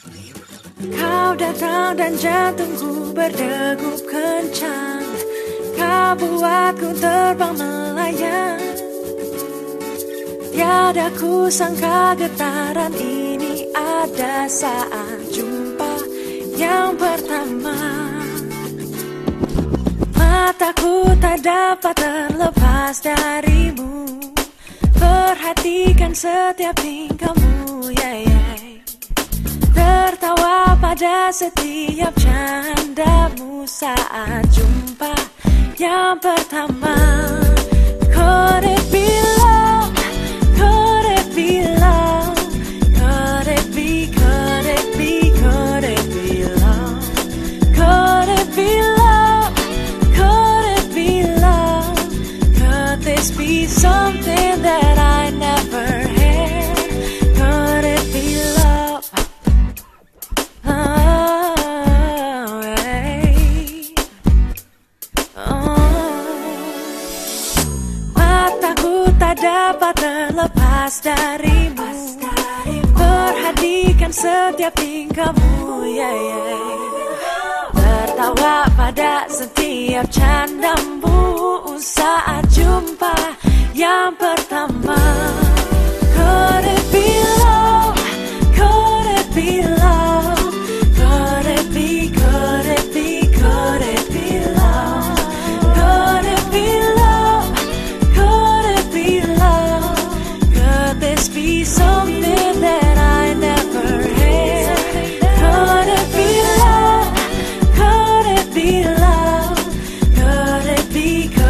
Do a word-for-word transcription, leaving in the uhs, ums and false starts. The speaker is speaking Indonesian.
Kau datang dan jantungku berdegup kencang. Kau buatku terbang melayang. Tiada ku sangka getaran ini ada saat jumpa yang pertama. Mataku tak dapat terlepas darimu. Perhatikan setiap tingkahmu, yeah, yeah. Tertawa pada setiap candamu saat jumpa yang pertama. Could it be love? Could it be love? Could it be, could it be, could it be love? Could it be love? Could it be love? Could this be something that I never had? Could it be love? Oh, hey. Oh. Mataku tak dapat terlepas darimu. Perhatikan setiap tingkahmu, yeah, yeah. Tertawa pada setiap candamu saat jumpa yang pertama. Could it be love? Could it be love? Could it be, could it be, could it be love? Could it be love? Could it be love? Could this be something that I never had? Could it be love? Could it be love? Could it be,